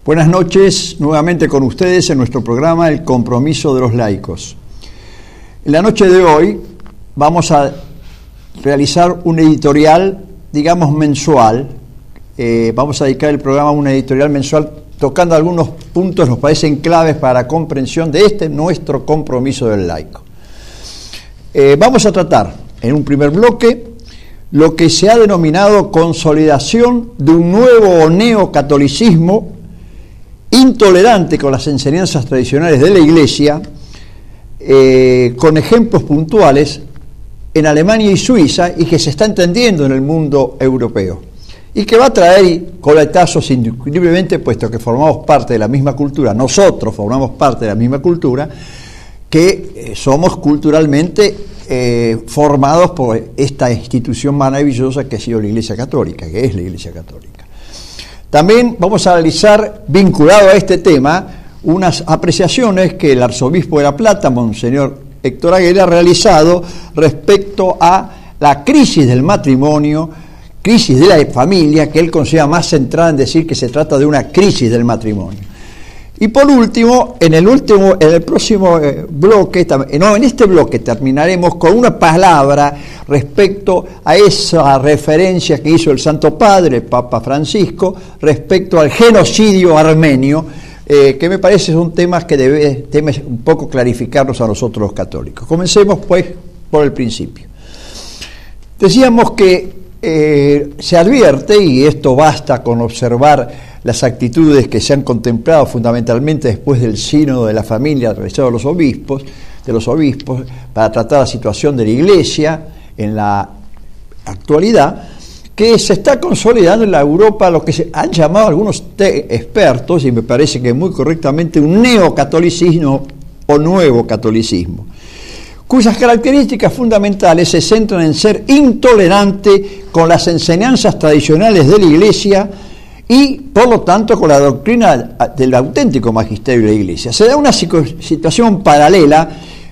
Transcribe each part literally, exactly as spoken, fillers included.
Buenas noches, nuevamente con ustedes en nuestro programa El Compromiso de los Laicos. En la noche de hoy vamos a realizar un editorial, digamos, mensual. Eh, vamos a dedicar el programa a un editorial mensual tocando algunos puntos que nos parecen claves para la comprensión de este nuestro compromiso del laico. Eh, vamos a tratar en un primer bloque lo que se ha denominado consolidación de un nuevo o neocatolicismo intolerante con las enseñanzas tradicionales de la Iglesia, eh, con ejemplos puntuales en Alemania y Suiza, y que se está entendiendo en el mundo europeo, y que va a traer coletazos indiscutiblemente, puesto que formamos parte de la misma cultura, nosotros formamos parte de la misma cultura, que eh, somos culturalmente eh, formados por esta institución maravillosa que ha sido la Iglesia Católica, que es la Iglesia Católica. También vamos a analizar, vinculado a este tema, unas apreciaciones que el arzobispo de La Plata, Monseñor Héctor Aguirre, ha realizado respecto a la crisis del matrimonio, crisis de la familia, que él considera más centrada en decir que se trata de una crisis del matrimonio. Y por último, en el último, en el próximo eh, bloque, no, en este bloque terminaremos con una palabra respecto a esa referencia que hizo el Santo Padre, el Papa Francisco, respecto al genocidio armenio, eh, que me parece es un tema que debe, debe un poco clarificarnos a nosotros los católicos. Comencemos pues por el principio. Decíamos que eh, se advierte, y esto basta con observar las actitudes que se han contemplado fundamentalmente después del sínodo de la familia realizado de los obispos, de los obispos para tratar la situación de la Iglesia en la actualidad, que se está consolidando en la Europa lo que se han llamado algunos expertos, y me parece que muy correctamente, un neocatolicismo o nuevo catolicismo, cuyas características fundamentales se centran en ser intolerante con las enseñanzas tradicionales de la Iglesia y, por lo tanto, con la doctrina del auténtico magisterio de la Iglesia. Se da una situación paralela,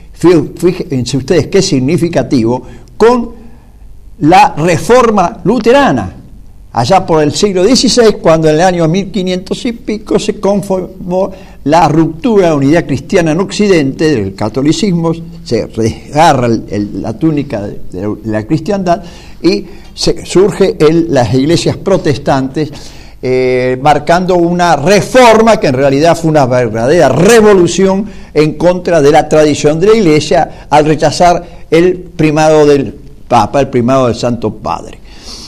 fíjense ustedes qué significativo, con la Reforma luterana, allá por el siglo dieciséis, cuando en el año mil quinientos y pico se conformó la ruptura de la unidad cristiana en Occidente, del catolicismo, se desgarra el, el, la túnica de, de la cristiandad y se, surge el, las iglesias protestantes, Eh, marcando una reforma que en realidad fue una verdadera revolución en contra de la tradición de la Iglesia al rechazar el primado del Papa, el primado del Santo Padre.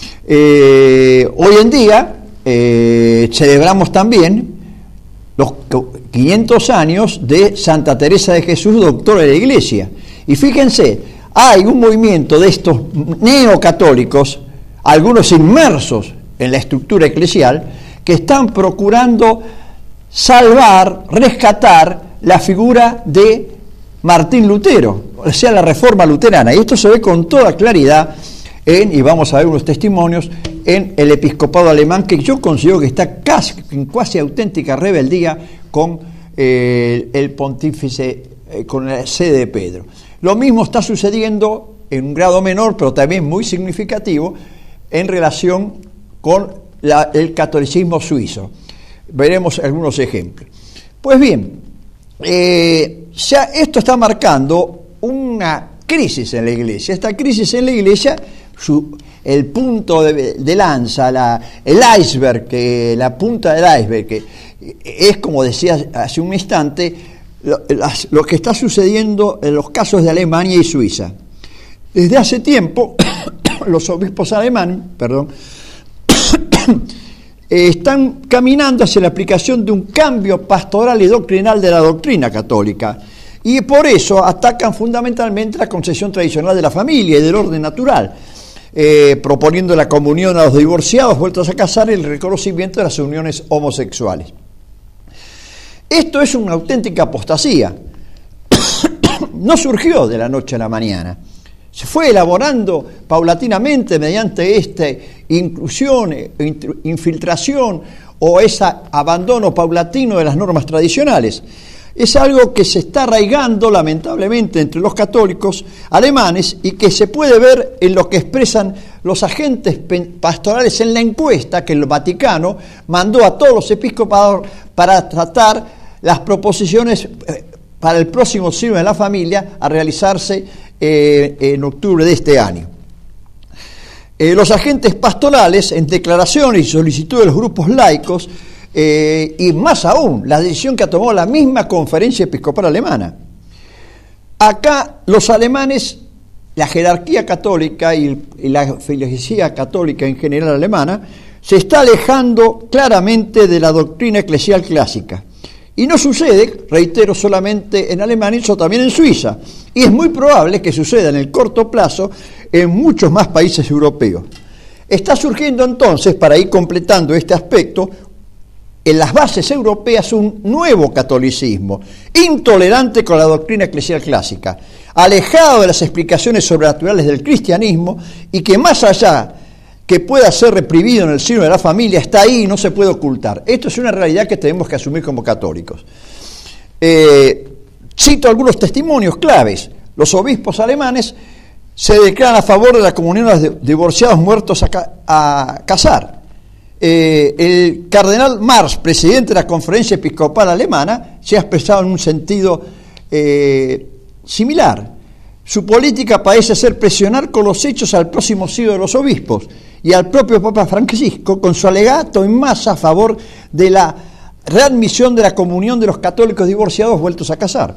Eh, hoy en día eh, celebramos también los quinientos años de Santa Teresa de Jesús, doctora de la Iglesia, y fíjense, hay un movimiento de estos neocatólicos, algunos inmersos en la estructura eclesial, que están procurando salvar, rescatar la figura de Martín Lutero, o sea, la Reforma luterana. Y esto se ve con toda claridad en, y vamos a ver unos testimonios, en el episcopado alemán, que yo considero que está casi, en casi auténtica rebeldía con eh, el pontífice, eh, con la sede de Pedro. Lo mismo está sucediendo en un grado menor, pero también muy significativo, en relación con la, el catolicismo suizo. Veremos algunos ejemplos. Pues bien, eh, ya esto está marcando una crisis en la Iglesia. Esta crisis en la Iglesia, su, el punto de, de lanza, la, el iceberg, que, la punta del iceberg, que es, como decía hace un instante, lo, las, lo que está sucediendo en los casos de Alemania y Suiza. Desde hace tiempo, los obispos alemanes, perdón, están caminando hacia la aplicación de un cambio pastoral y doctrinal de la doctrina católica, y por eso atacan fundamentalmente la concepción tradicional de la familia y del orden natural, eh, proponiendo la comunión a los divorciados vueltos a casar y el reconocimiento de las uniones homosexuales. Esto es una auténtica apostasía. No surgió de la noche a la mañana. Se fue elaborando paulatinamente mediante esta inclusión, infiltración o ese abandono paulatino de las normas tradicionales. Es algo que se está arraigando lamentablemente entre los católicos alemanes y que se puede ver en lo que expresan los agentes pastorales en la encuesta que el Vaticano mandó a todos los episcopados para tratar las proposiciones eh, para el próximo Sínodo de la Familia a realizarse eh, en octubre de este año. Eh, los agentes pastorales, en declaraciones y solicitudes de los grupos laicos, eh, y más aún, la decisión que ha tomado la misma Conferencia Episcopal Alemana. Acá los alemanes, la jerarquía católica y, y la feligresía católica en general alemana, se está alejando claramente de la doctrina eclesial clásica. Y no sucede, reitero, solamente en Alemania, sino también en Suiza. Y es muy probable que suceda en el corto plazo en muchos más países europeos. Está surgiendo entonces, para ir completando este aspecto, en las bases europeas un nuevo catolicismo, intolerante con la doctrina eclesial clásica, alejado de las explicaciones sobrenaturales del cristianismo y que más allá que pueda ser reprimido en el seno de la familia, está ahí y no se puede ocultar. Esto es una realidad que tenemos que asumir como católicos. Eh, cito algunos testimonios claves. Los obispos alemanes se declaran a favor de la comunión de los divorciados muertos a, ca- a casar. Eh, el cardenal Marx, presidente de la Conferencia Episcopal Alemana, se ha expresado en un sentido eh, similar. Su política parece ser presionar con los hechos al próximo sínodo de los obispos y al propio Papa Francisco con su alegato en masa a favor de la readmisión de la comunión de los católicos divorciados vueltos a casar.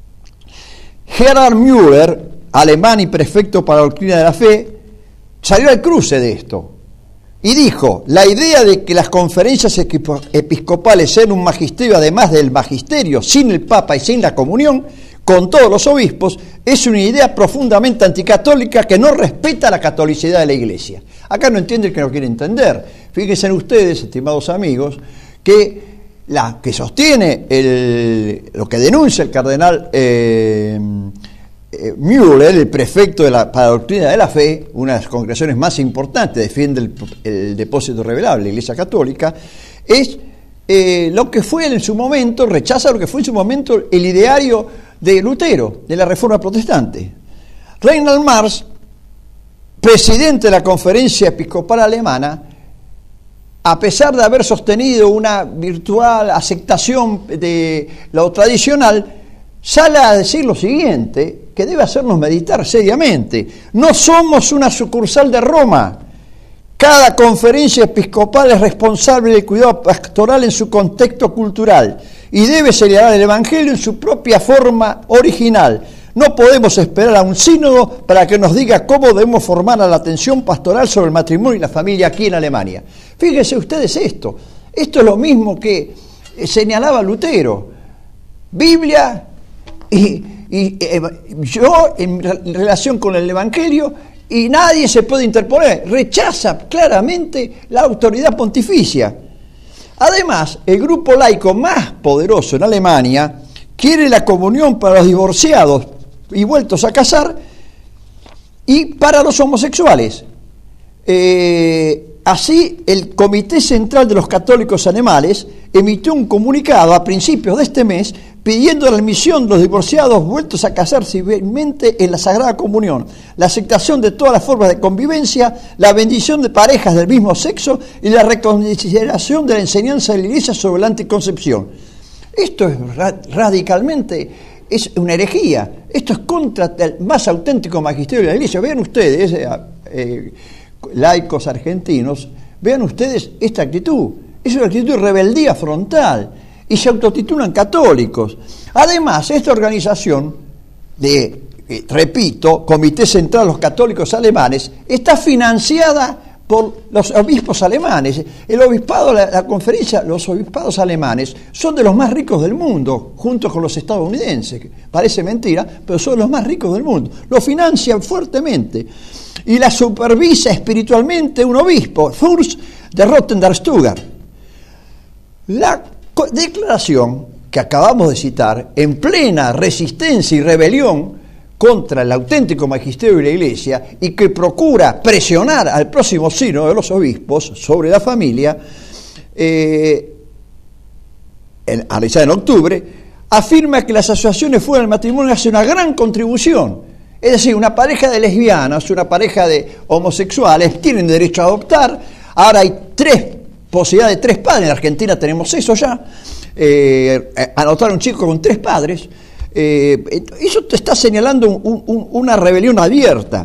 Gerhard Müller, alemán y prefecto para la doctrina de la fe, salió al cruce de esto y dijo: la idea de que las conferencias episcopales sean un magisterio además del magisterio, sin el Papa y sin la comunión con todos los obispos, es una idea profundamente anticatólica que no respeta la catolicidad de la Iglesia. Acá no entiende el que no quiere entender. Fíjense en ustedes, estimados amigos, que la que sostiene el, lo que denuncia el cardenal eh, eh, Müller, el prefecto de la, para la doctrina de la fe, una de las congregaciones más importantes, defiende el, el depósito revelable de la Iglesia Católica, es eh, lo que fue en su momento, rechaza lo que fue en su momento el ideario de Lutero, de la Reforma Protestante. Reinhard Marx, presidente de la Conferencia Episcopal Alemana, a pesar de haber sostenido una virtual aceptación de lo tradicional, sale a decir lo siguiente, que debe hacernos meditar seriamente: no somos una sucursal de Roma. Cada conferencia episcopal es responsable del cuidado pastoral en su contexto cultural y debe celebrar el Evangelio en su propia forma original. No podemos esperar a un sínodo para que nos diga cómo debemos formar a la atención pastoral sobre el matrimonio y la familia aquí en Alemania. Fíjense ustedes esto. Esto es lo mismo que señalaba Lutero. Biblia y, y eh, yo en relación con el Evangelio, y nadie se puede interponer. Rechaza claramente la autoridad pontificia. Además, el grupo laico más poderoso en Alemania quiere la comunión para los divorciados y vueltos a casar y para los homosexuales. Eh, así, el Comité Central de los Católicos Alemanes emitió un comunicado a principios de este mes pidiendo la admisión de los divorciados vueltos a casar civilmente en la Sagrada Comunión, la aceptación de todas las formas de convivencia, la bendición de parejas del mismo sexo y la reconsideración de la enseñanza de la Iglesia sobre la anticoncepción. Esto es ra- radicalmente, es una herejía. Esto es contra el más auténtico magisterio de la Iglesia. Vean ustedes, eh, eh, laicos argentinos, vean ustedes esta actitud. Es una actitud de rebeldía frontal. Y se autotitulan católicos. Además, esta organización de, eh, repito, Comité Central de los Católicos Alemanes, está financiada por los obispos alemanes. El obispado, la, la conferencia, los obispados alemanes son de los más ricos del mundo, junto con los estadounidenses. Parece mentira, pero son los más ricos del mundo. Lo financian fuertemente. Y la supervisa espiritualmente un obispo, Fürst de Rotterdam-Stuttgart. La declaración que acabamos de citar, en plena resistencia y rebelión contra el auténtico magisterio de la Iglesia y que procura presionar al próximo sínodo de los obispos sobre la familia, eh, en, realizada en octubre, afirma que las asociaciones fuera del matrimonio hacen una gran contribución. Es decir, una pareja de lesbianas, una pareja de homosexuales tienen derecho a adoptar. Ahora hay tres posibilidad de tres padres. En Argentina tenemos eso ya. Eh, anotar a un chico con tres padres. Eh, eso te está señalando un, un, una rebelión abierta.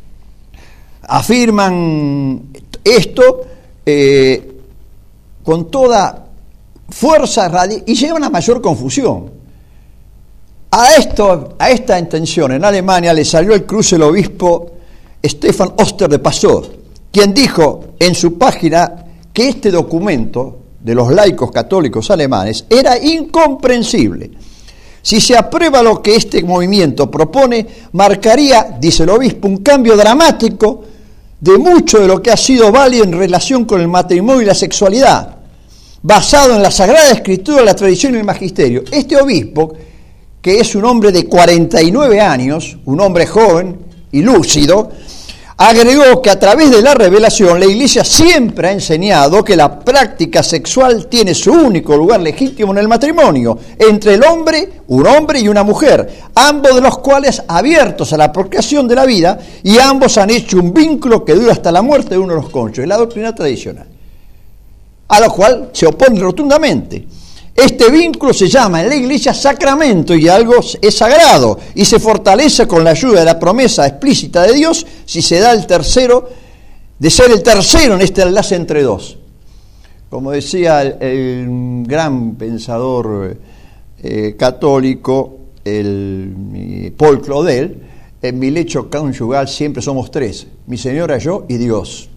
Afirman esto eh, con toda fuerza radi- y llevan a mayor confusión. A, esto, a esta intención en Alemania le salió el cruce el obispo Stefan Oster de Passau, quien dijo en su página que este documento de los laicos católicos alemanes era incomprensible. Si se aprueba lo que este movimiento propone, marcaría, dice el obispo, un cambio dramático de mucho de lo que ha sido válido en relación con el matrimonio y la sexualidad, basado en la Sagrada Escritura, la tradición y el magisterio. Este obispo, que es un hombre de cuarenta y nueve años, un hombre joven y lúcido, agregó que a través de la revelación la Iglesia siempre ha enseñado que la práctica sexual tiene su único lugar legítimo en el matrimonio, entre el hombre, un hombre y una mujer, ambos de los cuales abiertos a la procreación de la vida, y ambos han hecho un vínculo que dura hasta la muerte de uno de los cónyuges, la doctrina tradicional, a lo cual se opone rotundamente. Este vínculo se llama en la Iglesia sacramento y algo es sagrado y se fortalece con la ayuda de la promesa explícita de Dios si se da el tercero, de ser el tercero en este enlace entre dos. Como decía el, el gran pensador eh, católico, el Paul Claudel, en mi lecho conyugal siempre somos tres, mi señora, yo y Dios.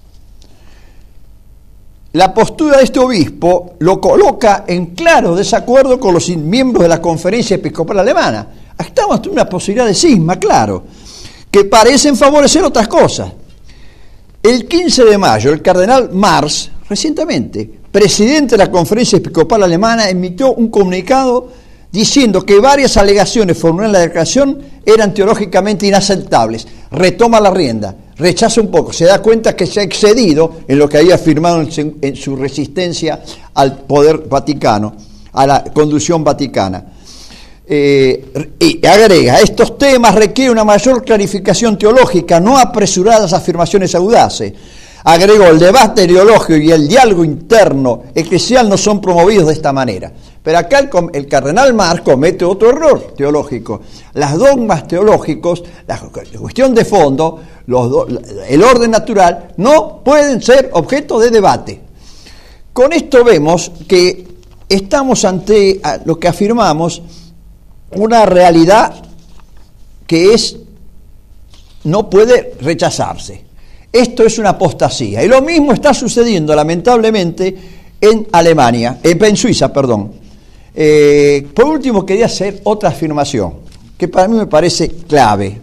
La postura de este obispo lo coloca en claro desacuerdo con los miembros de la Conferencia Episcopal Alemana. Estamos ante una posibilidad de cisma, claro, que parecen favorecer otras cosas. El quince de mayo, el cardenal Marx, recientemente, presidente de la Conferencia Episcopal Alemana, emitió un comunicado diciendo que varias alegaciones formuladas en la declaración eran teológicamente inaceptables. Retoma la rienda, rechaza un poco, se da cuenta que se ha excedido en lo que había afirmado en su, en su resistencia al poder vaticano, a la conducción vaticana. Eh, y agrega, estos temas requieren una mayor clarificación teológica, no apresuradas afirmaciones audaces. Agregó, el debate ideológico y el diálogo interno eclesial no son promovidos de esta manera. Pero acá el, el cardenal Marx comete otro error teológico. Las dogmas teológicos, la cuestión de fondo, los do, el orden natural, no pueden ser objeto de debate. Con esto vemos que estamos ante lo que afirmamos, una realidad que es, no puede rechazarse. Esto es una apostasía. Y lo mismo está sucediendo, lamentablemente, en Alemania, eh, en Suiza, perdón. Eh, por último, quería hacer otra afirmación, que para mí me parece clave.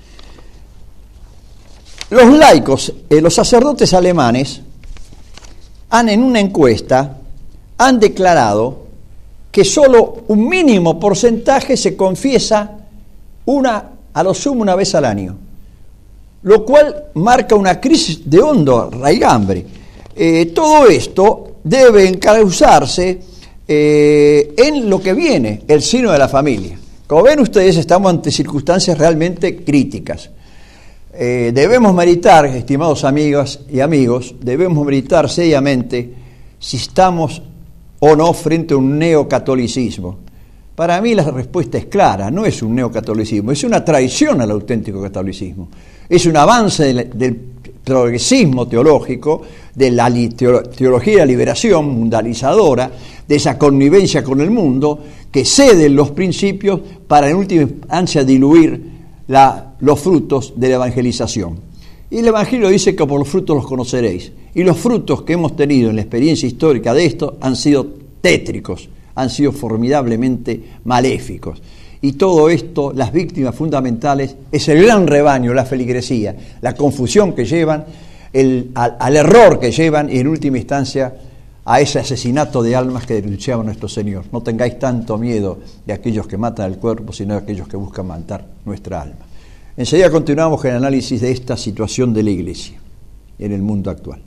Los laicos, eh, los sacerdotes alemanes, han en una encuesta, han declarado que solo un mínimo porcentaje se confiesa una, a lo sumo una vez al año, lo cual marca una crisis de hondo raigambre. Eh, todo esto debe encauzarse eh, en lo que viene, el seno de la familia. Como ven ustedes, estamos ante circunstancias realmente críticas. Eh, debemos meditar, estimados amigas y amigos, debemos meditar seriamente si estamos o no frente a un neocatolicismo. Para mí la respuesta es clara, no es un neocatolicismo, es una traición al auténtico catolicismo. Es un avance del, del progresismo teológico, de la teología de la liberación mundializadora, de esa connivencia con el mundo, que cede los principios para en última instancia diluir la, los frutos de la evangelización. Y el Evangelio dice que por los frutos los conoceréis. Y los frutos que hemos tenido en la experiencia histórica de esto han sido tétricos, han sido formidablemente maléficos. Y todo esto, las víctimas fundamentales, es el gran rebaño, la feligresía, la confusión que llevan, el, al, al error que llevan y en última instancia a ese asesinato de almas que denunciaba nuestro Señor. No tengáis tanto miedo de aquellos que matan el cuerpo, sino de aquellos que buscan matar nuestra alma. Enseguida continuamos con el análisis de esta situación de la Iglesia en el mundo actual.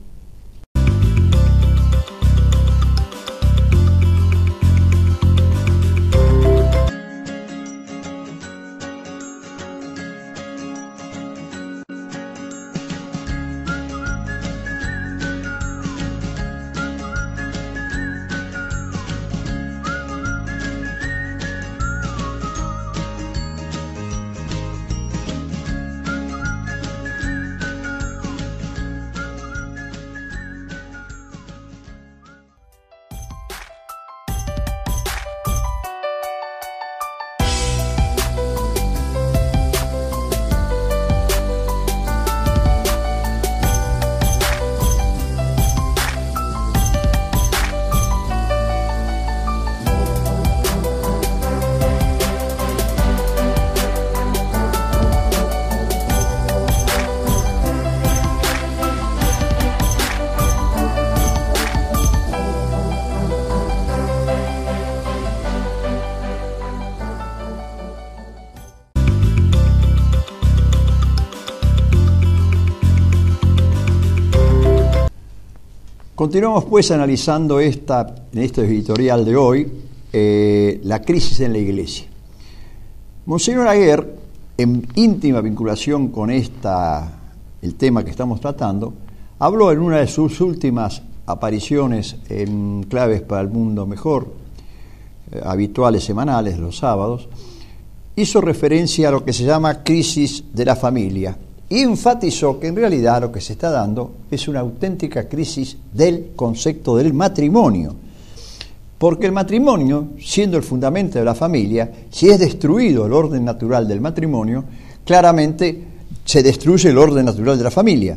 Continuamos pues analizando esta, en este editorial de hoy, eh, la crisis en la Iglesia. Monseñor Aguer, en íntima vinculación con esta, el tema que estamos tratando, habló en una de sus últimas apariciones en Claves para el Mundo Mejor, eh, habituales semanales, los sábados, hizo referencia a lo que se llama crisis de la familia y enfatizó que en realidad lo que se está dando es una auténtica crisis del concepto del matrimonio. Porque el matrimonio, siendo el fundamento de la familia, si es destruido el orden natural del matrimonio, claramente se destruye el orden natural de la familia.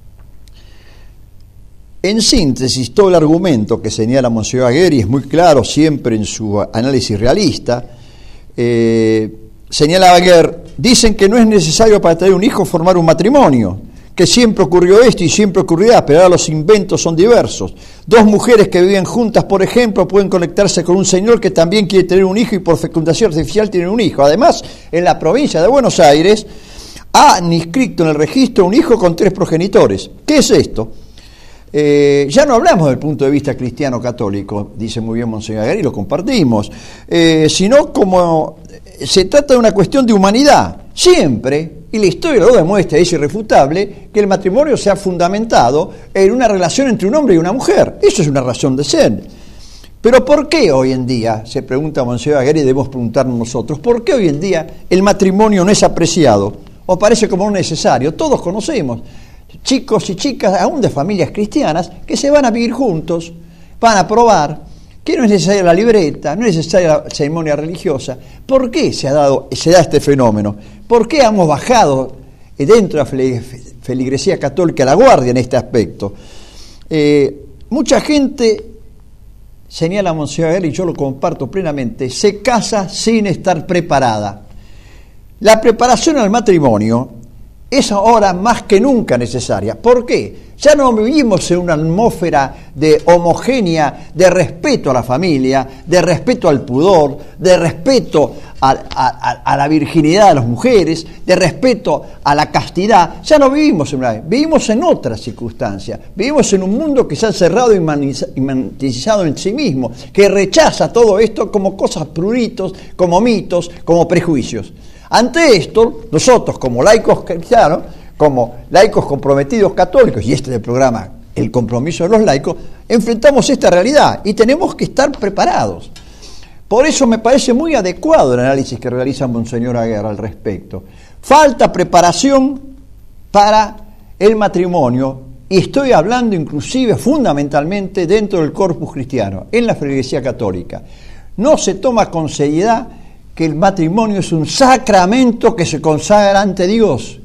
En síntesis, todo el argumento que señala Monseñor Aguer, y es muy claro siempre en su análisis realista, eh, señala Aguer, dicen que no es necesario para tener un hijo formar un matrimonio, que siempre ocurrió esto y siempre ocurrirá, pero ahora los inventos son diversos. Dos mujeres que viven juntas, por ejemplo, pueden conectarse con un señor que también quiere tener un hijo y por fecundación artificial tiene un hijo. Además, en la provincia de Buenos Aires, han inscrito en el registro un hijo con tres progenitores. ¿Qué es esto? Eh, ya no hablamos desde el punto de vista cristiano-católico, dice muy bien Monseñor Aguer, y lo compartimos, eh, sino como se trata de una cuestión de humanidad. Siempre, y la historia lo demuestra, es irrefutable, que el matrimonio se ha fundamentado en una relación entre un hombre y una mujer. Eso es una razón de ser. Pero ¿por qué hoy en día, se pregunta Monseñor Aguer y debemos preguntarnos nosotros, ¿por qué hoy en día el matrimonio no es apreciado o parece como no necesario? Todos conocemos chicos y chicas, aún de familias cristianas, que se van a vivir juntos, van a probar que no es necesaria la libreta, no es necesaria la ceremonia religiosa. ¿Por qué se ha dado, se da este fenómeno? ¿Por qué hemos bajado dentro de la feligresía católica la guardia en este aspecto? Eh, mucha gente, señala Monseñor Aguer, y yo lo comparto plenamente, se casa sin estar preparada. La preparación al matrimonio es ahora más que nunca necesaria. ¿Por qué? Ya no vivimos en una atmósfera de homogénea, de respeto a la familia, de respeto al pudor, de respeto a, a, a la virginidad de las mujeres, de respeto a la castidad. Ya no vivimos en una... Vivimos en otras circunstancias. Vivimos en un mundo que se ha cerrado y manizado en sí mismo, que rechaza todo esto como cosas pruritos, como mitos, como prejuicios. Ante esto, nosotros como laicos cristianos, como laicos comprometidos católicos, y este es el programa, el compromiso de los laicos, enfrentamos esta realidad y tenemos que estar preparados. Por eso me parece muy adecuado el análisis que realiza Monseñor Aguer al respecto. Falta preparación para el matrimonio, y estoy hablando inclusive fundamentalmente dentro del corpus cristiano, en la feligresía católica. No se toma con seriedad que el matrimonio es un sacramento que se consagra ante Dios.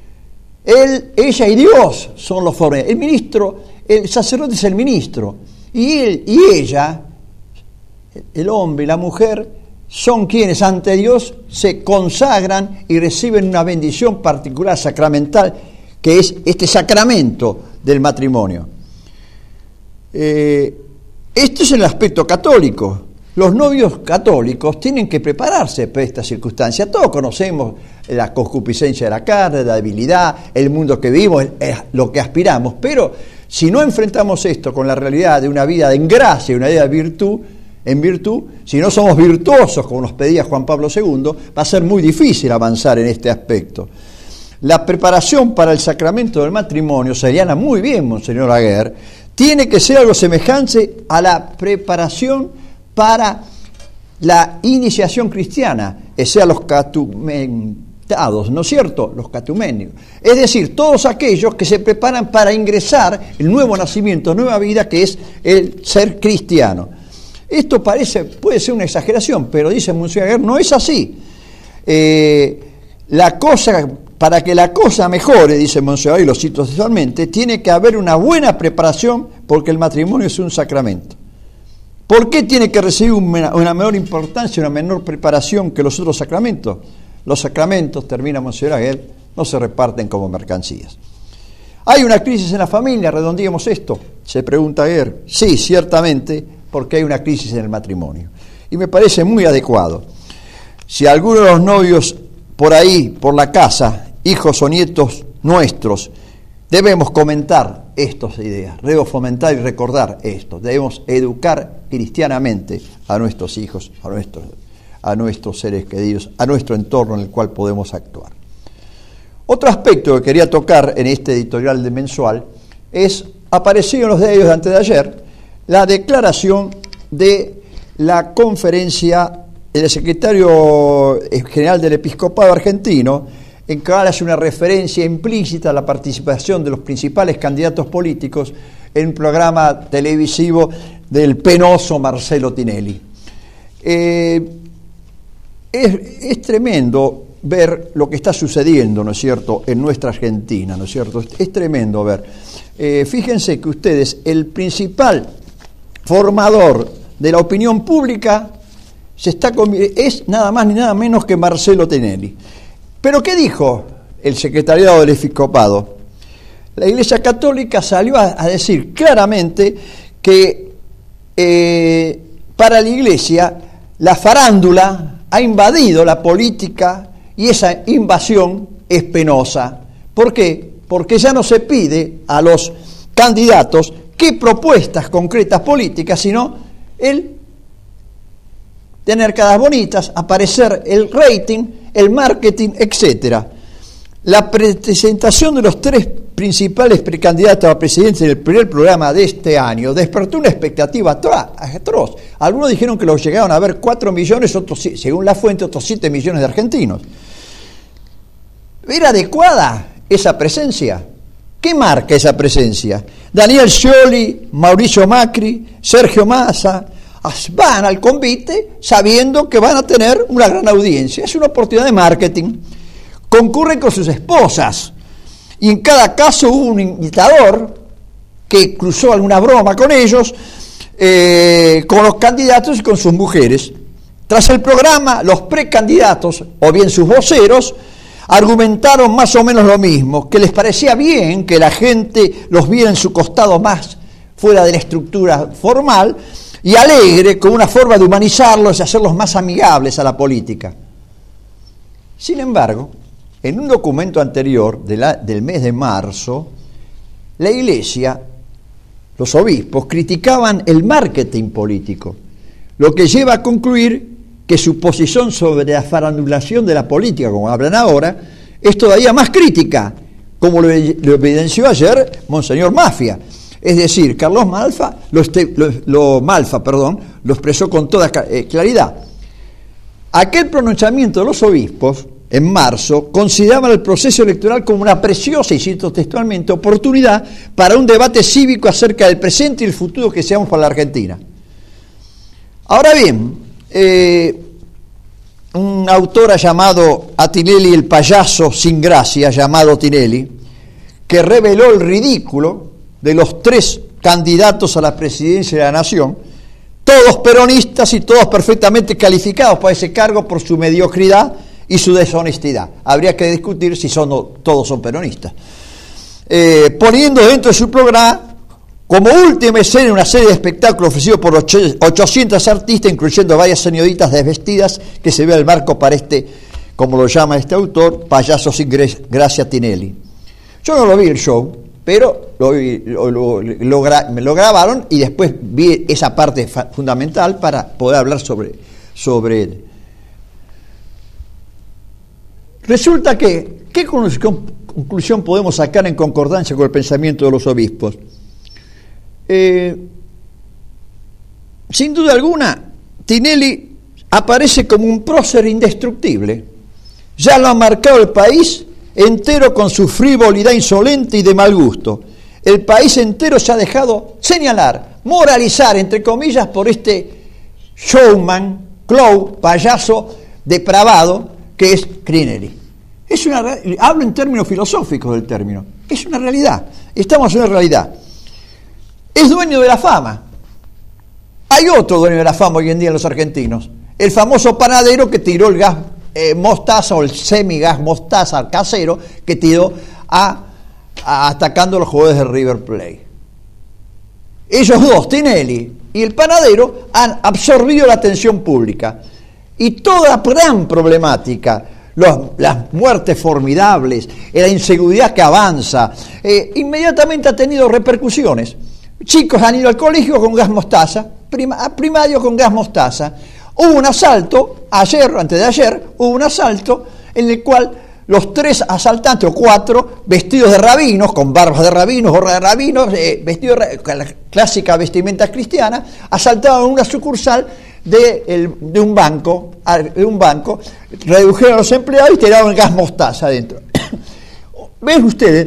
Él, ella y Dios son los formes. El ministro, el sacerdote es el ministro. Y él y ella, el hombre y la mujer, son quienes ante Dios se consagran y reciben una bendición particular sacramental, que es este sacramento del matrimonio. Eh, esto es el aspecto católico. Los novios católicos tienen que prepararse para esta circunstancia. Todos conocemos la concupiscencia de la carne, la debilidad, el mundo que vivimos, es lo que aspiramos. Pero si no enfrentamos esto con la realidad de una vida en gracia y una vida de virtud, en virtud, si no somos virtuosos, como nos pedía Juan Pablo segundo, va a ser muy difícil avanzar en este aspecto. La preparación para el sacramento del matrimonio, señala muy bien Monseñor Aguer, tiene que ser algo semejante a la preparación para la iniciación cristiana, es sea, los catumentados, ¿no es cierto? Los catumenios. Es decir, todos aquellos que se preparan para ingresar el nuevo nacimiento, nueva vida, que es el ser cristiano. Esto parece, puede ser una exageración, pero dice Monseñor Aguer, no es así. Eh, la cosa, para que la cosa mejore, dice Monseñor Aguer, y lo cito textualmente, tiene que haber una buena preparación, porque el matrimonio es un sacramento. ¿Por qué tiene que recibir una, una menor importancia, una menor preparación que los otros sacramentos? Los sacramentos, termina Monseñor Aguer, no se reparten como mercancías. ¿Hay una crisis en la familia? Redondeemos esto. Se pregunta Aguer. Sí, ciertamente, porque hay una crisis en el matrimonio. Y me parece muy adecuado. Si alguno de los novios por ahí, por la casa, hijos o nietos nuestros, debemos comentar estas ideas, debemos fomentar y recordar esto, debemos educar cristianamente a nuestros hijos, a nuestros, a nuestros seres queridos, a nuestro entorno en el cual podemos actuar. Otro aspecto que quería tocar en este editorial de mensual es, apareció en los diarios de antes de ayer, la declaración de la conferencia del secretario general del Episcopado argentino, en que hace una referencia implícita a la participación de los principales candidatos políticos en un programa televisivo del penoso Marcelo Tinelli. Eh, es, es tremendo ver lo que está sucediendo, ¿no es cierto?, en nuestra Argentina, ¿no es cierto? Es tremendo ver. Eh, fíjense que ustedes, el principal formador de la opinión pública se está es nada más ni nada menos que Marcelo Tinelli. ¿Pero qué dijo el secretariado del Episcopado? La Iglesia Católica salió a, a decir claramente que eh, para la Iglesia la farándula ha invadido la política y esa invasión es penosa. ¿Por qué? Porque ya no se pide a los candidatos qué propuestas concretas políticas, sino el tener caras bonitas, aparecer el rating, el marketing, etcétera. La presentación de los tres principales precandidatos a presidente del primer programa de este año despertó una expectativa atroz. Algunos dijeron que los llegaron a ver cuatro millones, otros, según la fuente, otros siete millones de argentinos. ¿Era adecuada esa presencia? ¿Qué marca esa presencia? Daniel Scioli, Mauricio Macri, Sergio Massa van al convite sabiendo que van a tener una gran audiencia. Es una oportunidad de marketing. Concurren con sus esposas y en cada caso hubo un imitador que cruzó alguna broma con ellos, eh, con los candidatos y con sus mujeres. Tras el programa, los precandidatos o bien sus voceros argumentaron más o menos lo mismo, que les parecía bien que la gente los viera en su costado más fuera de la estructura formal y alegre, con una forma de humanizarlos y hacerlos más amigables a la política. Sin embargo, en un documento anterior de la, del mes de marzo, la Iglesia, los obispos, criticaban el marketing político, lo que lleva a concluir que su posición sobre la farandulación de la política, como hablan ahora, es todavía más crítica, como lo, lo evidenció ayer Monseñor Mafia. Es decir, Carlos Malfa lo, este, lo, lo, Malfa, perdón, lo expresó con toda eh, claridad. Aquel pronunciamiento de los obispos, en marzo, consideraban el proceso electoral como una preciosa, y cito textualmente, oportunidad para un debate cívico acerca del presente y el futuro que deseamos para la Argentina. Ahora bien, eh, un autor llamado a Tinelli el payaso sin gracia, llamado Tinelli, que reveló el ridículo de los tres candidatos a la presidencia de la nación, todos peronistas y todos perfectamente calificados para ese cargo por su mediocridad y su deshonestidad. Habría que discutir si son o, todos son peronistas. Eh, poniendo dentro de su programa, como última escena, una serie de espectáculos ofrecidos por ochocientos artistas, incluyendo varias señoritas desvestidas, que se ve al marco para este, como lo llama este autor, payaso sin gracia Tinelli. Yo no lo vi el show, pero lo, lo, lo, lo, me lo grabaron y después vi esa parte fundamental para poder hablar sobre, sobre él. Resulta que, ¿qué conclusión podemos sacar en concordancia con el pensamiento de los obispos? Eh, sin duda alguna, Tinelli aparece como un prócer indestructible. Ya lo ha marcado el país entero con su frivolidad insolente y de mal gusto. El país entero se ha dejado señalar, moralizar, entre comillas, por este showman, clown, payaso depravado que es Tinelli. Es una, hablo en términos filosóficos del término, es una realidad, estamos en una realidad. Es dueño de la fama. Hay otro dueño de la fama hoy en día en los argentinos, el famoso panadero que tiró el gas eh, mostaza o el semigas mostaza casero que tiró a, a, atacando a los jugadores de River Plate. Ellos dos, Tinelli y el panadero, han absorbido la atención pública y toda gran problemática, los, las muertes formidables, la inseguridad que avanza, eh, inmediatamente ha tenido repercusiones. Chicos han ido al colegio con gas mostaza, prima, a primario con gas mostaza. Hubo un asalto, ayer, antes de ayer, hubo un asalto en el cual los tres asaltantes, o cuatro, vestidos de rabinos, con barbas de rabinos, gorra de rabinos, eh, vestidos de, con la clásica vestimenta cristiana, asaltaron una sucursal de, el, de un banco, de un banco, redujeron a los empleados y tiraron gas mostaza adentro. Ven ustedes,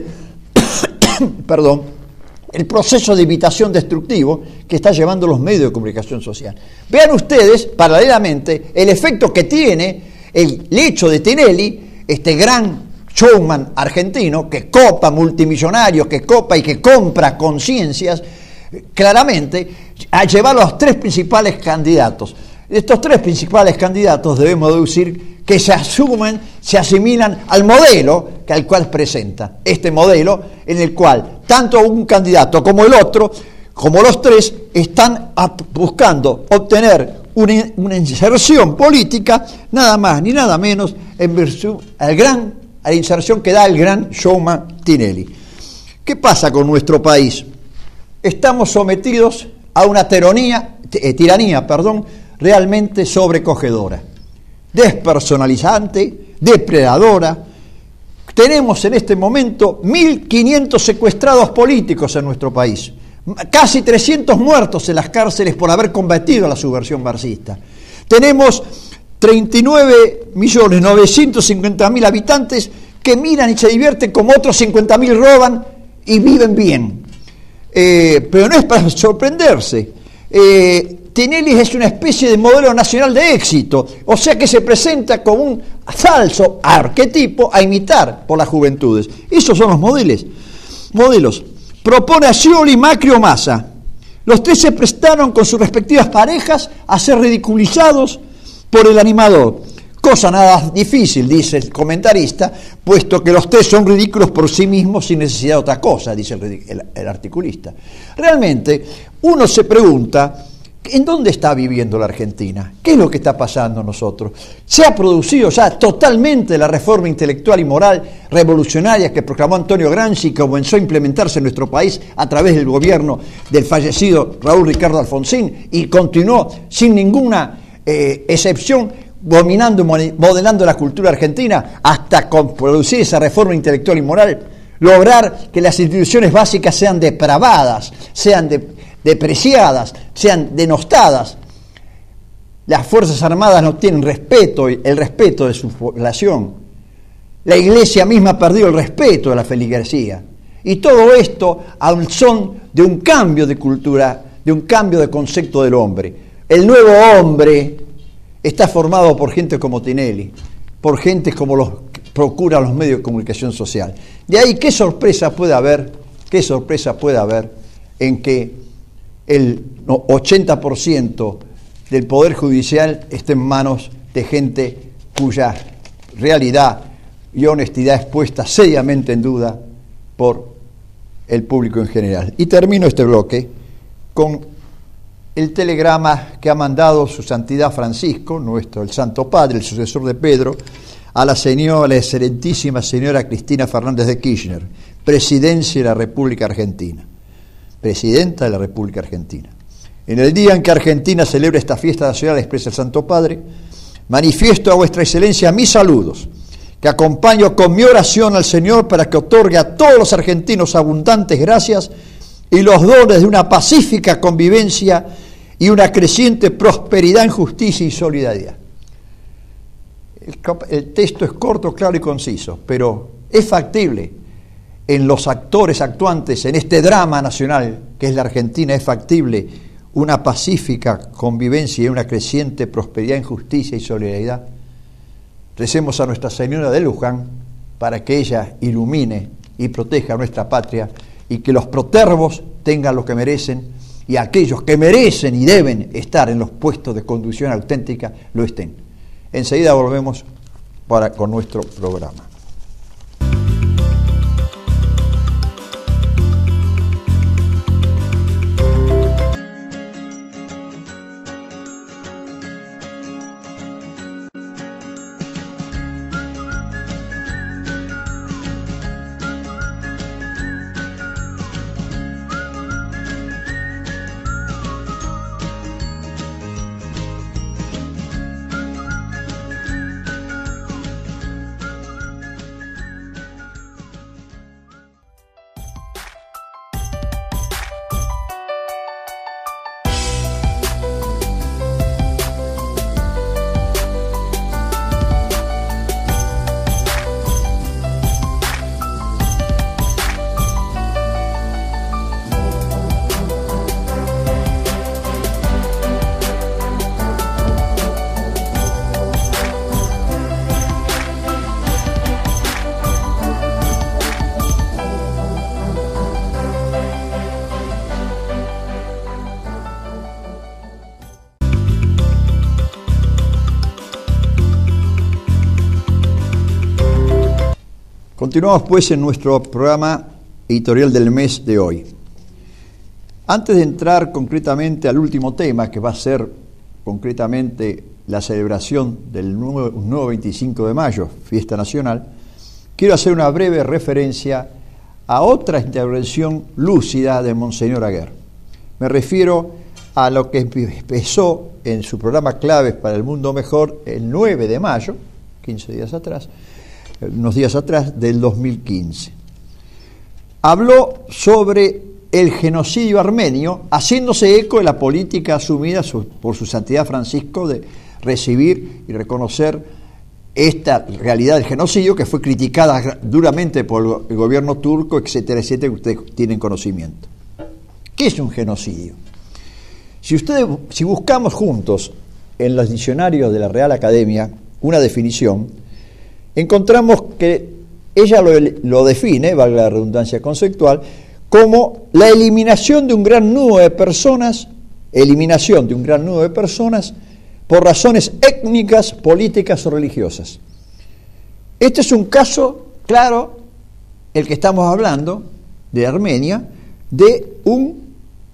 perdón, el proceso de imitación destructivo que está llevando los medios de comunicación social. Vean ustedes, paralelamente, el efecto que tiene el hecho de Tinelli, este gran showman argentino que copa multimillonarios, que copa y que compra conciencias, claramente, a llevar a los tres principales candidatos. Estos tres principales candidatos debemos deducir que se asumen, se asimilan al modelo que al cual presenta. Este modelo en el cual tanto un candidato como el otro, como los tres, están buscando obtener una, una inserción política, nada más ni nada menos, en virtud al gran, a la inserción que da el gran showman Tinelli. ¿Qué pasa con nuestro país? Estamos sometidos a una tiranía, eh, tiranía, perdón, realmente sobrecogedora, despersonalizante, depredadora. Tenemos en este momento mil quinientos secuestrados políticos en nuestro país, casi trescientos muertos en las cárceles por haber combatido a la subversión marxista. Tenemos treinta y nueve millones novecientos cincuenta mil habitantes que miran y se divierten como otros cincuenta mil roban y viven bien. Eh, pero no es para sorprenderse. Eh, Tinelli es una especie de modelo nacional de éxito, o sea que se presenta como un falso arquetipo a imitar por las juventudes. Esos son los modelos. modelos. Propone a Scioli, Macri o Massa. Los tres se prestaron con sus respectivas parejas a ser ridiculizados por el animador. Cosa nada difícil, dice el comentarista, puesto que los tres son ridículos por sí mismos sin necesidad de otra cosa, dice el, el, el articulista. Realmente, uno se pregunta, ¿en dónde está viviendo la Argentina? ¿Qué es lo que está pasando a nosotros? ¿Se ha producido ya totalmente la reforma intelectual y moral revolucionaria que proclamó Antonio Gramsci y que comenzó a implementarse en nuestro país a través del gobierno del fallecido Raúl Ricardo Alfonsín y continuó sin ninguna eh, excepción dominando y modelando la cultura argentina hasta producir esa reforma intelectual y moral, lograr que las instituciones básicas sean depravadas, sean de, depreciadas, sean denostadas? Las Fuerzas Armadas no tienen respeto, el respeto de su población. La Iglesia misma ha perdido el respeto de la feligresía. Y todo esto a un son de un cambio de cultura, de un cambio de concepto del hombre. El nuevo hombre está formado por gente como Tinelli, por gente como los que procuran los medios de comunicación social. De ahí, ¿qué sorpresa puede haber? ¿Qué sorpresa puede haber en que el ochenta por ciento del Poder Judicial esté en manos de gente cuya realidad y honestidad es puesta seriamente en duda por el público en general? Y termino este bloque con el telegrama que ha mandado su Santidad Francisco, nuestro, el Santo Padre, el sucesor de Pedro, a la señora, la excelentísima señora Cristina Fernández de Kirchner, presidencia de la República Argentina, presidenta de la República Argentina. En el día en que Argentina celebra esta fiesta nacional, expresa el Santo Padre, manifiesto a vuestra excelencia mis saludos, que acompaño con mi oración al Señor para que otorgue a todos los argentinos abundantes gracias y los dones de una pacífica convivencia y una creciente prosperidad en justicia y solidaridad. El, el texto es corto, claro y conciso, pero es factible en los actores actuantes en este drama nacional que es la Argentina, es factible una pacífica convivencia y una creciente prosperidad en justicia y solidaridad. Recemos a Nuestra Señora de Luján para que ella ilumine y proteja a nuestra patria y que los protervos tengan lo que merecen y aquellos que merecen y deben estar en los puestos de conducción auténtica lo estén. Enseguida volvemos para, con nuestro programa. Continuamos pues en nuestro programa editorial del mes de hoy. Antes de entrar concretamente al último tema, que va a ser concretamente la celebración del nuevo, nuevo veinticinco de mayo, fiesta nacional, quiero hacer una breve referencia a otra intervención lúcida de Monseñor Aguer. Me refiero a lo que empezó en su programa Claves para el Mundo Mejor el nueve de mayo, quince días atrás, unos días atrás, del dos mil quince. Habló sobre el genocidio armenio, haciéndose eco de la política asumida por su Santidad Francisco de recibir y reconocer esta realidad del genocidio, que fue criticada duramente por el gobierno turco, etcétera, etcétera, que ustedes tienen conocimiento. ¿Qué es un genocidio? Si ustedes, si buscamos juntos en los diccionarios de la Real Academia una definición, encontramos que ella lo, lo define, valga la redundancia conceptual, como la eliminación de un gran número de personas, eliminación de un gran número de personas por razones étnicas, políticas o religiosas. Este es un caso claro, el que estamos hablando, de Armenia, de un,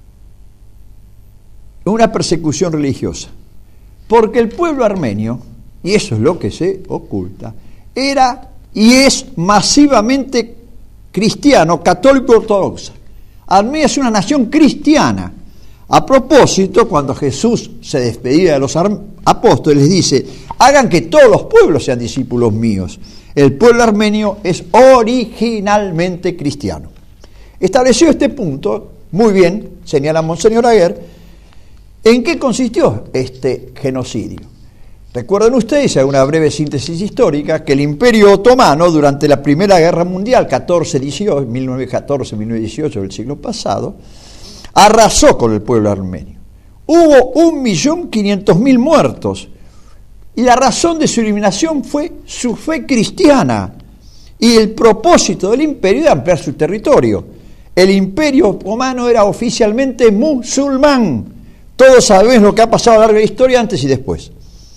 una persecución religiosa. Porque el pueblo armenio, y eso es lo que se oculta, era y es masivamente cristiano, católico ortodoxo. Armenia es una nación cristiana. A propósito, cuando Jesús se despedía de los apóstoles, dice: hagan que todos los pueblos sean discípulos míos. El pueblo armenio es originalmente cristiano. Establecido este punto, muy bien, señala Monseñor Aguer, ¿en qué consistió este genocidio? Recuerden ustedes, hago una breve síntesis histórica, que el Imperio Otomano, durante la Primera Guerra Mundial, catorce dieciocho, mil novecientos catorce a mil novecientos dieciocho del siglo pasado, arrasó con el pueblo armenio. Hubo un millón quinientos mil muertos, y la razón de su eliminación fue su fe cristiana y el propósito del imperio de ampliar su territorio. El Imperio Otomano era oficialmente musulmán. Todos sabemos lo que ha pasado a lo largo de la historia, antes y después.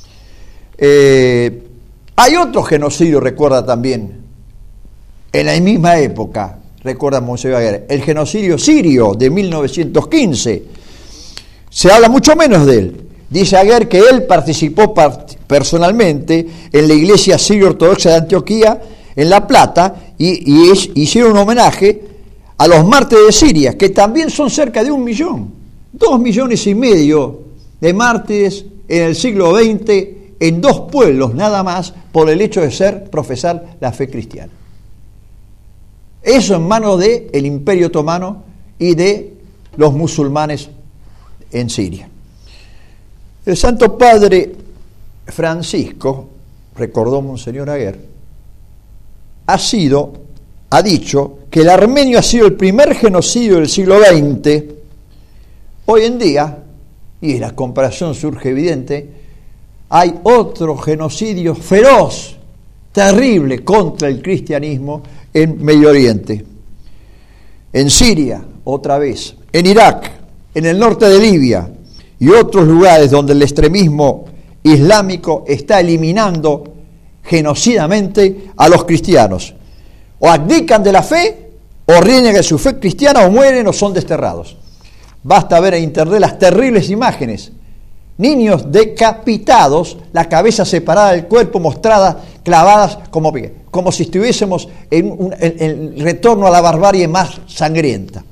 Eh, hay otro genocidio, recuerda también, en la misma época, recuerda Monseñor Aguer, el genocidio sirio de mil novecientos quince. Se habla mucho menos de él. Dice Aguer que él participó part- personalmente en la iglesia sirio-ortodoxa de Antioquía, en La Plata, y, y es, hicieron un homenaje a los mártires de Siria, que también son cerca de un millón, dos millones y medio de mártires en el siglo veinte, en dos pueblos nada más, por el hecho de ser, profesar la fe cristiana. Eso en manos del Imperio Otomano y de los musulmanes en Siria. El Santo Padre Francisco, recordó Monseñor Aguer, ha sido, ha dicho que el armenio ha sido el primer genocidio del siglo veinte. Hoy en día, y la comparación surge evidente, hay otro genocidio feroz, terrible contra el cristianismo en Medio Oriente. En Siria, otra vez, en Irak, en el norte de Libia y otros lugares donde el extremismo islámico está eliminando genocidamente a los cristianos. O abdican de la fe, o reniegan de su fe cristiana, o mueren o son desterrados. Basta ver en internet las terribles imágenes. Niños decapitados, la cabeza separada del cuerpo, mostrada, clavadas, como, como si estuviésemos en, un, en, en retorno a la barbarie más sangrienta.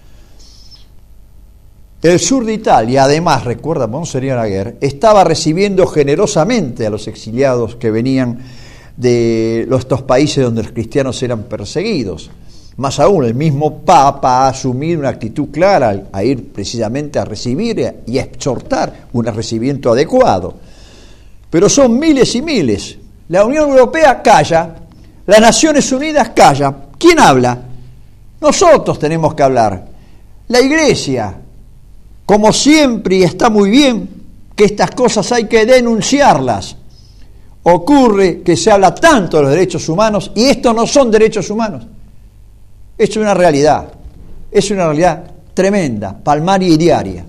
El sur de Italia, además, recuerda Monseñor Aguer, estaba recibiendo generosamente a los exiliados que venían de los, estos países donde los cristianos eran perseguidos. Más aún, el mismo Papa ha asumido una actitud clara a ir precisamente a recibir y a exhortar un recibimiento adecuado. Pero son miles y miles. La Unión Europea calla, las Naciones Unidas calla. ¿Quién habla? Nosotros tenemos que hablar. La Iglesia, como siempre, y está muy bien que estas cosas hay que denunciarlas. Ocurre que se habla tanto de los derechos humanos y estos no son derechos humanos. Es una realidad, es una realidad tremenda, palmaria y diaria.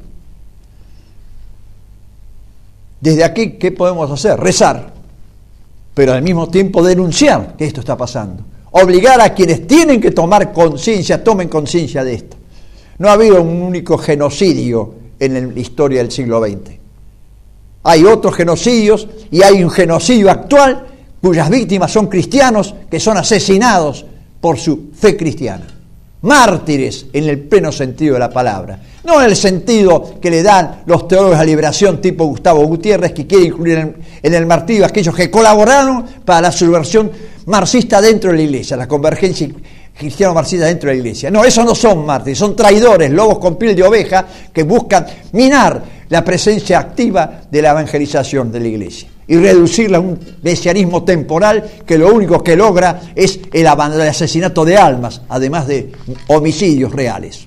Desde aquí, ¿qué podemos hacer? Rezar, pero al mismo tiempo denunciar que esto está pasando. obligar a quienes tienen que tomar conciencia, tomen conciencia de esto. No ha habido un único genocidio en la historia del siglo veinte. Hay otros genocidios y hay un genocidio actual cuyas víctimas son cristianos que son asesinados por su fe cristiana. Mártires en el pleno sentido de la palabra. No en el sentido que le dan los teólogos de la liberación tipo Gustavo Gutiérrez, que quiere incluir en, en el martirio a aquellos que colaboraron para la subversión marxista dentro de la iglesia, la convergencia cristiano-marxista dentro de la iglesia. No, esos no son mártires, son traidores, lobos con piel de oveja que buscan minar la presencia activa de la evangelización de la iglesia y reducirla a un mesianismo temporal que lo único que logra es el, el asesinato de almas, además de homicidios reales.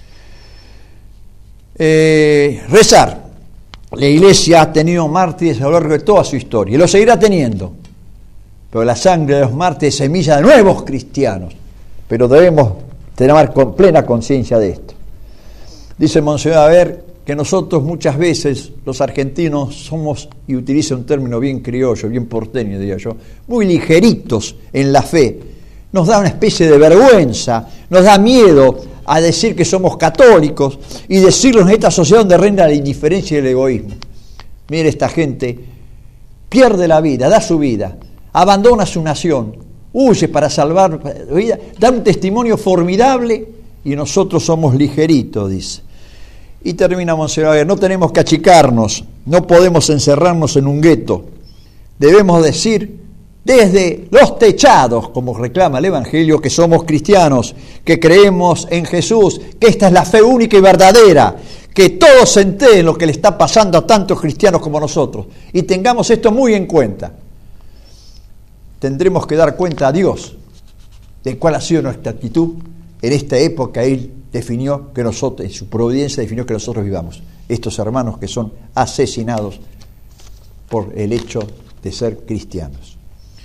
Eh, rezar. La iglesia ha tenido mártires a lo largo de toda su historia y lo seguirá teniendo, pero la sangre de los mártires es semilla de nuevos cristianos, pero debemos tener con plena conciencia de esto. Dice Monseñor Aver que nosotros muchas veces, los argentinos, somos, y utiliza un término bien criollo, bien porteño, diría yo, muy ligeritos en la fe. Nos da una especie de vergüenza, nos da miedo a decir que somos católicos y decirlo en esta sociedad donde reina la indiferencia y el egoísmo. Mire, esta gente pierde la vida, da su vida, abandona su nación, huye para salvar la vida, da un testimonio formidable y nosotros somos ligeritos, dice. Y termina Monseñor, no tenemos que achicarnos, no podemos encerrarnos en un gueto. Debemos decir desde los techados, como reclama el Evangelio, que somos cristianos, que creemos en Jesús, que esta es la fe única y verdadera, que todos se enteren lo que le está pasando a tantos cristianos como nosotros. Y tengamos esto muy en cuenta. Tendremos que dar cuenta a Dios de cuál ha sido nuestra actitud en esta época. Él definió que nosotros, en su providencia definió que nosotros vivamos. Estos hermanos que son asesinados por el hecho de ser cristianos.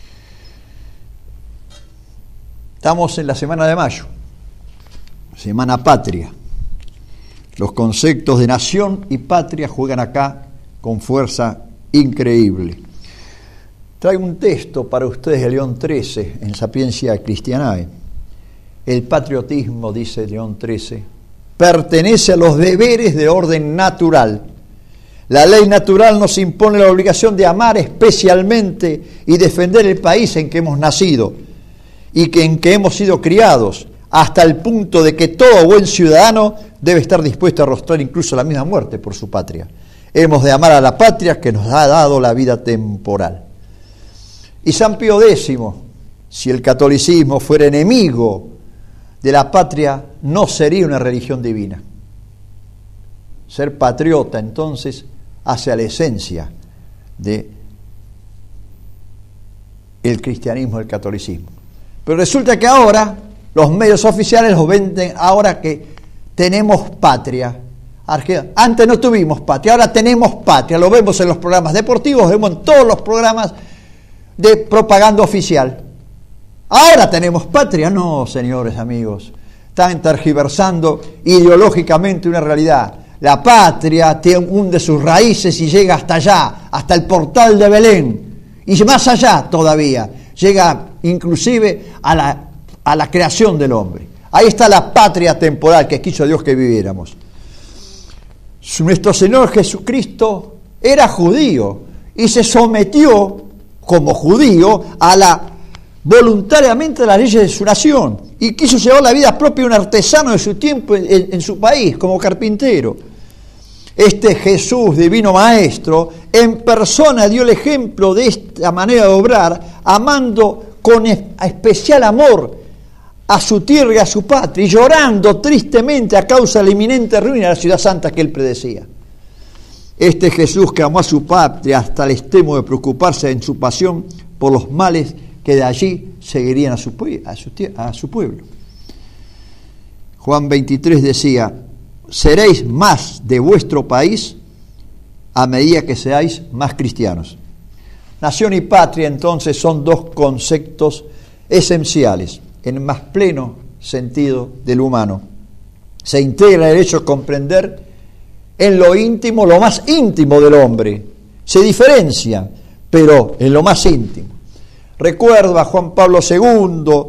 Estamos en la semana de mayo, semana patria. Los conceptos de nación y patria juegan acá con fuerza increíble. Traigo un texto para ustedes de León trece en Sapiencia Christianae. El patriotismo, dice León trece, pertenece a los deberes de orden natural. La ley natural nos impone la obligación de amar especialmente y defender el país en que hemos nacido y que en que hemos sido criados, hasta el punto de que todo buen ciudadano debe estar dispuesto a arrostrar incluso la misma muerte por su patria. Hemos de amar a la patria que nos ha dado la vida temporal. Y San Pío décimo, si el catolicismo fuera enemigo de la patria, no sería una religión divina. Ser patriota, entonces, hace a la esencia de el cristianismo, el catolicismo. Pero resulta que ahora los medios oficiales los venden ahora que tenemos patria. Antes no tuvimos patria, ahora tenemos patria. Lo vemos en los programas deportivos, lo vemos en todos los programas de propaganda oficial. Ahora tenemos patria. No, señores amigos, están tergiversando ideológicamente una realidad. La patria hunde sus raíces y llega hasta allá, hasta el portal de Belén, y más allá todavía, llega inclusive a la, a la creación del hombre. Ahí está la patria temporal que quiso Dios que viviéramos. Nuestro Señor Jesucristo era judío y se sometió como judío a la voluntariamente a las leyes de su nación y quiso llevar la vida propia de un artesano de su tiempo en, en, en su país como carpintero. Este Jesús, divino maestro, en persona dio el ejemplo de esta manera de obrar, amando con especial amor a su tierra y a su patria, y llorando tristemente a causa de la inminente ruina de la ciudad santa que él predecía. Este Jesús que amó a su patria hasta el extremo de preocuparse en su pasión por los males que de allí seguirían a su, a su, a su pueblo. Juan veintitrés decía: seréis más de vuestro país a medida que seáis más cristianos. Nación y patria, entonces, son dos conceptos esenciales en el más pleno sentido del humano. Se integra el hecho de comprender en lo íntimo, lo más íntimo del hombre. Se diferencia, pero en lo más íntimo. Recuerdo a Juan Pablo segundo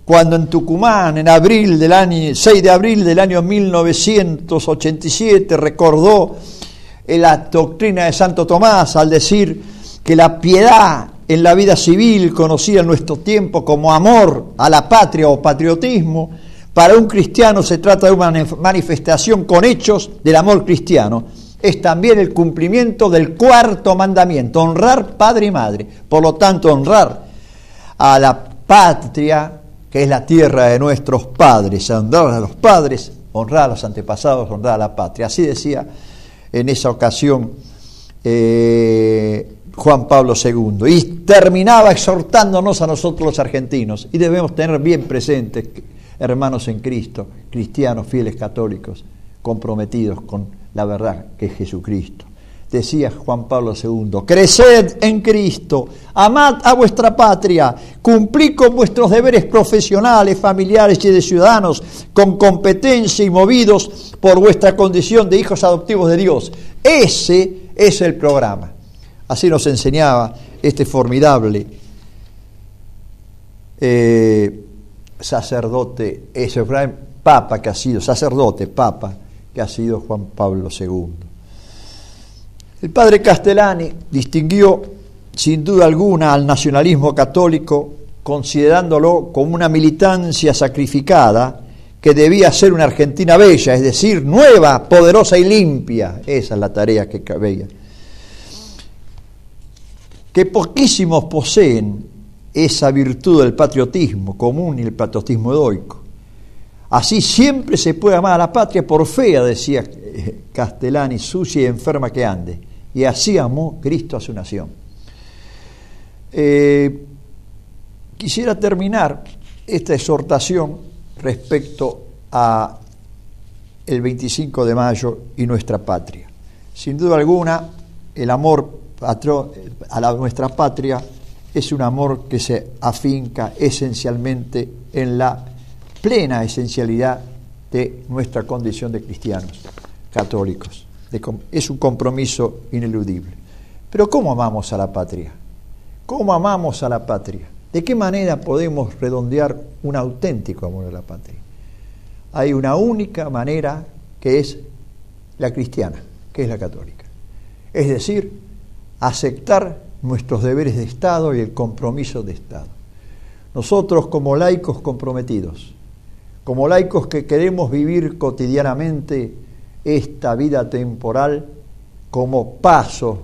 cuando en Tucumán, en abril del año, seis de abril del año mil novecientos ochenta y siete, recordó la doctrina de Santo Tomás al decir que la piedad en la vida civil, conocida en nuestro tiempo como amor a la patria o patriotismo, para un cristiano se trata de una manifestación con hechos del amor cristiano. Es también el cumplimiento del cuarto mandamiento, honrar padre y madre. Por lo tanto, honrar a la patria, que es la tierra de nuestros padres, honrar a los padres, honrar a los antepasados, honrar a la patria. Así decía en esa ocasión eh, Juan Pablo segundo. Y terminaba exhortándonos a nosotros los argentinos, y debemos tener bien presentes, hermanos en Cristo, cristianos, fieles católicos, comprometidos con la verdad que es Jesucristo. Decía Juan Pablo segundo, creced en Cristo, amad a vuestra patria, cumplid con vuestros deberes profesionales, familiares y de ciudadanos, con competencia y movidos por vuestra condición de hijos adoptivos de Dios. Ese es el programa. Así nos enseñaba este formidable eh, sacerdote, ese papa que ha sido, sacerdote, papa, que ha sido Juan Pablo segundo. El padre Castellani distinguió sin duda alguna al nacionalismo católico, considerándolo como una militancia sacrificada que debía ser una Argentina bella, es decir, nueva, poderosa y limpia. Esa es la tarea que cabía. Que poquísimos poseen esa virtud del patriotismo común y el patriotismo heroico. Así siempre se puede amar a la patria por fea, decía Castellani, sucia y enferma que ande. Y así amó Cristo a su nación. Eh, quisiera terminar esta exhortación respecto a el veinticinco de mayo y nuestra patria. Sin duda alguna, el amor patro, a la, nuestra patria es un amor que se afinca esencialmente en la plena esencialidad de nuestra condición de cristianos católicos. De, es un compromiso ineludible. Pero ¿cómo amamos a la patria? ¿Cómo amamos a la patria? ¿De qué manera podemos redondear un auténtico amor a la patria? Hay una única manera, que es la cristiana, que es la católica. Es decir, aceptar nuestros deberes de Estado y el compromiso de Estado. Nosotros, como laicos comprometidos, como laicos que queremos vivir cotidianamente esta vida temporal como paso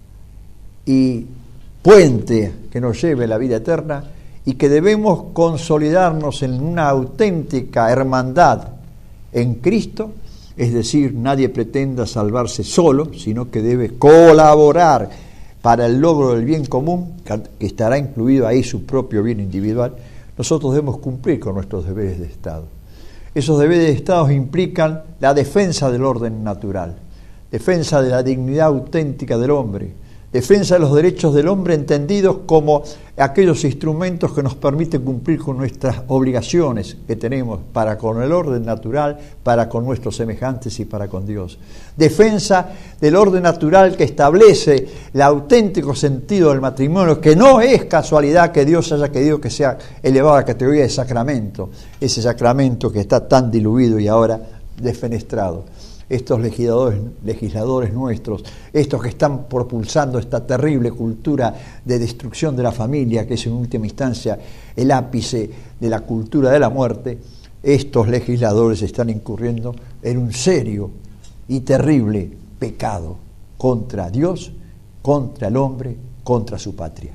y puente que nos lleve a la vida eterna, y que debemos consolidarnos en una auténtica hermandad en Cristo, es decir, nadie pretenda salvarse solo, sino que debe colaborar para el logro del bien común, que estará incluido ahí su propio bien individual. Nosotros debemos cumplir con nuestros deberes de Estado. Esos deberes de Estado implican la defensa del orden natural, defensa de la dignidad auténtica del hombre, defensa de los derechos del hombre entendidos como aquellos instrumentos que nos permiten cumplir con nuestras obligaciones que tenemos para con el orden natural, para con nuestros semejantes y para con Dios. Defensa del orden natural que establece el auténtico sentido del matrimonio, que no es casualidad que Dios haya querido que sea elevado a la categoría de sacramento, ese sacramento que está tan diluido y ahora defenestrado. Estos legisladores, legisladores nuestros, estos que están propulsando esta terrible cultura de destrucción de la familia, que es en última instancia el ápice de la cultura de la muerte, estos legisladores están incurriendo en un serio y terrible pecado contra Dios, contra el hombre, contra su patria.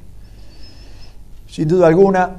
Sin duda alguna,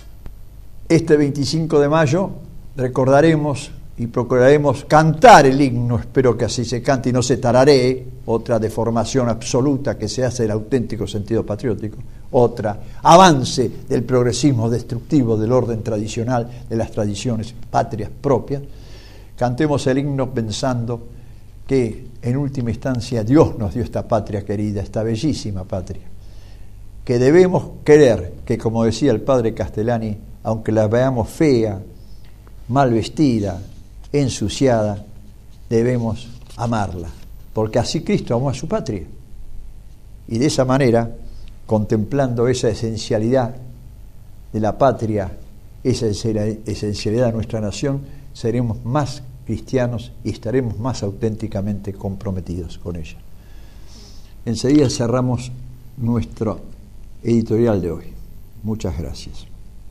este veinticinco de mayo recordaremos y procuraremos cantar el himno, espero que así se cante y no se tararee, otra deformación absoluta que se hace del auténtico sentido patriótico, otra avance del progresismo destructivo del orden tradicional, de las tradiciones patrias propias. Cantemos el himno pensando que en última instancia Dios nos dio esta patria querida, esta bellísima patria, que debemos querer, que como decía el padre Castellani, aunque la veamos fea, mal vestida, ensuciada, debemos amarla, porque así Cristo amó a su patria. Y de esa manera, contemplando esa esencialidad de la patria esa esencialidad de nuestra nación, seremos más cristianos y estaremos más auténticamente comprometidos con ella. Enseguida cerramos nuestro editorial de hoy. Muchas gracias.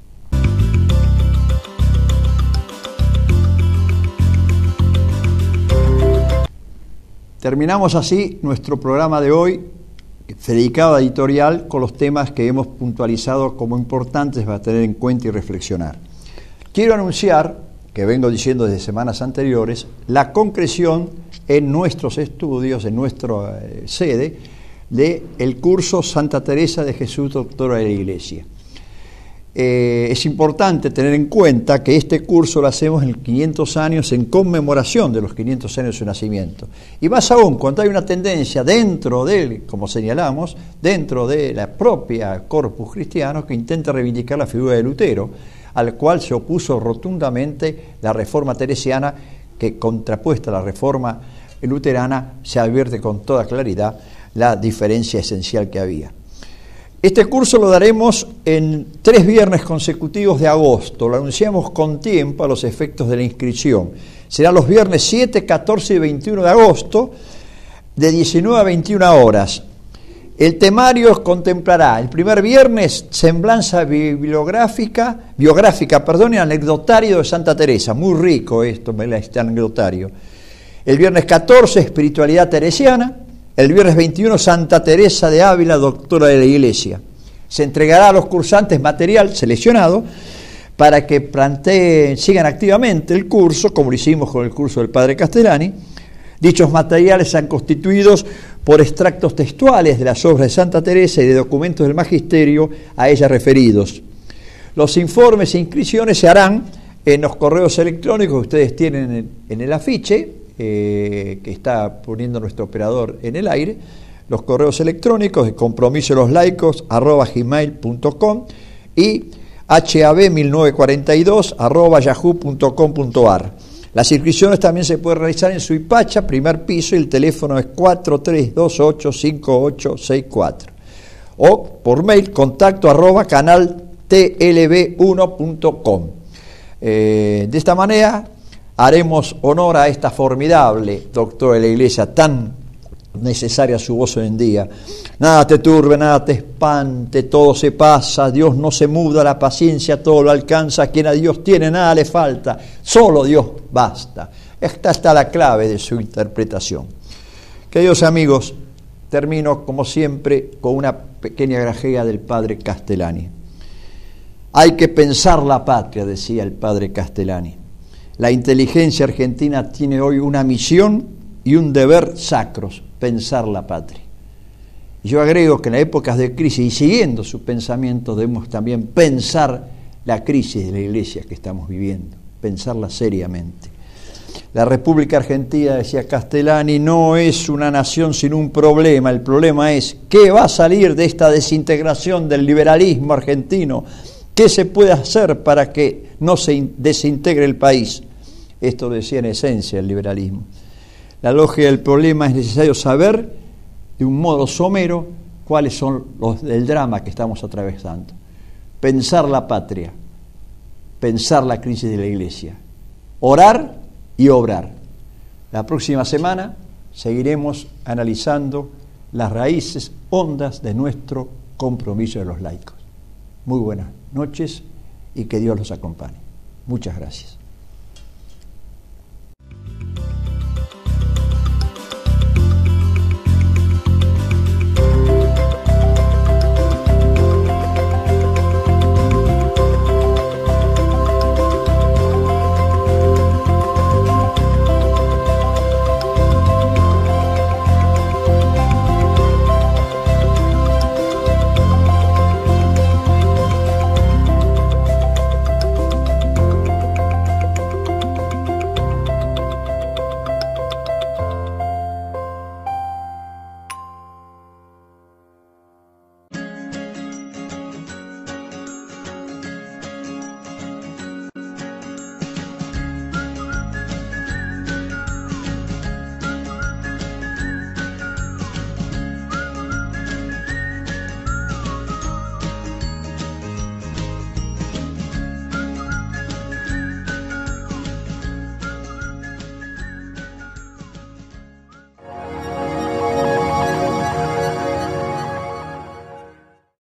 Terminamos así nuestro programa de hoy, dedicado a editorial, con los temas que hemos puntualizado como importantes para tener en cuenta y reflexionar. Quiero anunciar, que vengo diciendo desde semanas anteriores, la concreción en nuestros estudios, en nuestra eh, sede, del curso Santa Teresa de Jesús, Doctora de la Iglesia. Eh, es importante tener en cuenta que este curso lo hacemos en quinientos años, en conmemoración de los quinientos años de su nacimiento. Y más aún, cuando hay una tendencia dentro de él, como señalamos, dentro de la propia corpus cristiano, que intenta reivindicar la figura de Lutero, al cual se opuso rotundamente la reforma teresiana, que contrapuesta a la reforma luterana, se advierte con toda claridad la diferencia esencial que había. Este curso lo daremos en tres viernes consecutivos de agosto. Lo anunciamos con tiempo a los efectos de la inscripción. Serán los viernes siete, catorce y veintiuno de agosto, de diecinueve a veintiuna horas. El temario contemplará el primer viernes semblanza bibliográfica, biográfica, perdón, y anecdotario de Santa Teresa. Muy rico esto, este anecdotario. El viernes catorce, espiritualidad teresiana. El viernes veintiuno, Santa Teresa de Ávila, doctora de la Iglesia. Se entregará a los cursantes material seleccionado para que planteen, sigan activamente el curso, como lo hicimos con el curso del Padre Castellani. Dichos materiales están constituidos por extractos textuales de las obras de Santa Teresa y de documentos del magisterio a ella referidos. Los informes e inscripciones se harán en los correos electrónicos que ustedes tienen en, en el afiche, Eh, que está poniendo nuestro operador en el aire, los correos electrónicos de compromiso de los laicos arroba gmail punto com y hab mil novecientos cuarenta y dos arroba yahoo punto com punto ar. Las inscripciones también se pueden realizar en Suipacha, primer piso, y el teléfono es cuatro tres dos ocho cinco ocho seis cuatro, o por mail contacto arroba canal t l b uno punto com. Eh, de esta manera haremos honor a esta formidable doctora de la Iglesia, tan necesaria su voz hoy en día. Nada te turbe, nada te espante, todo se pasa, Dios no se muda, la paciencia todo lo alcanza, quien a Dios tiene nada le falta, solo Dios basta. Esta está la clave de su interpretación. Queridos amigos, termino como siempre con una pequeña grajea del Padre Castellani. Hay que pensar la patria, decía el Padre Castellani. La inteligencia argentina tiene hoy una misión y un deber sacros, pensar la patria. Yo agrego que en las épocas de crisis, y siguiendo su pensamiento, debemos también pensar la crisis de la Iglesia que estamos viviendo, pensarla seriamente. La República Argentina, decía Castellani, no es una nación sin un problema. El problema es qué va a salir de esta desintegración del liberalismo argentino, qué se puede hacer para que no se desintegre el país. Esto lo decía en esencia el liberalismo. La lógica del problema es necesario saber de un modo somero cuáles son los del drama que estamos atravesando. Pensar la patria, pensar la crisis de la Iglesia, orar y obrar. La próxima semana seguiremos analizando las raíces hondas de nuestro compromiso de los laicos. Muy buenas noches y que Dios los acompañe. Muchas gracias.